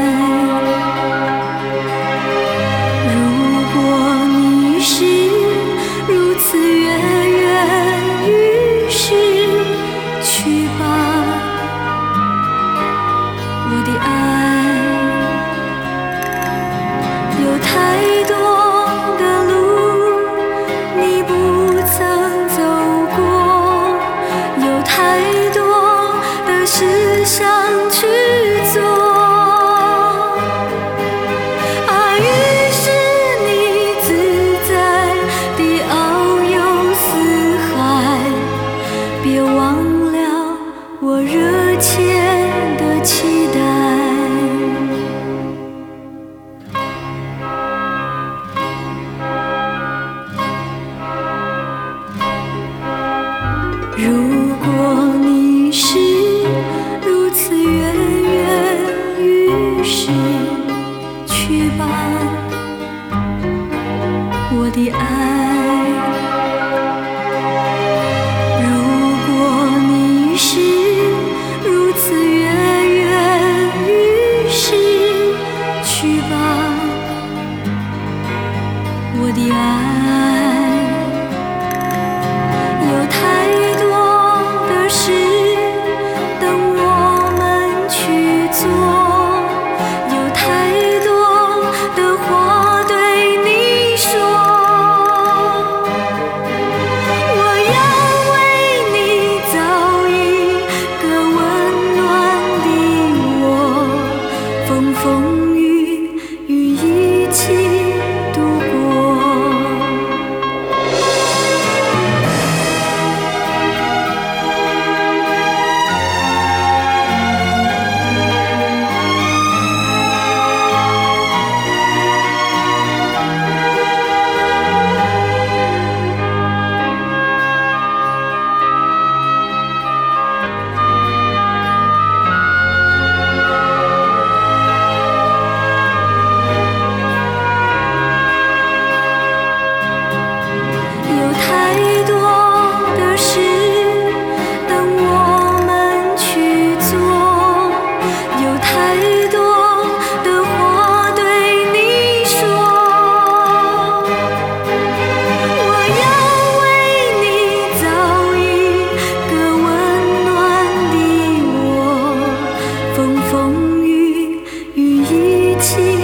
如果你是如此跃跃欲试，去吧，我的爱。有太多的路你不曾走过，有太多的事想去做，于是你自在地遨游四海，别忘了我热切的期待。如果你是如此跃跃欲试，去吧，我的爱。如果你是如此跃跃欲试，去吧，我的爱。有太多的事等我们去做，有太多的话对你说，我要为你造一个温暖的窝，风风雨雨一起度过。有太多的事等我们去做，有太多的话对你说，我要为你造一个温暖的窝，风风雨雨一起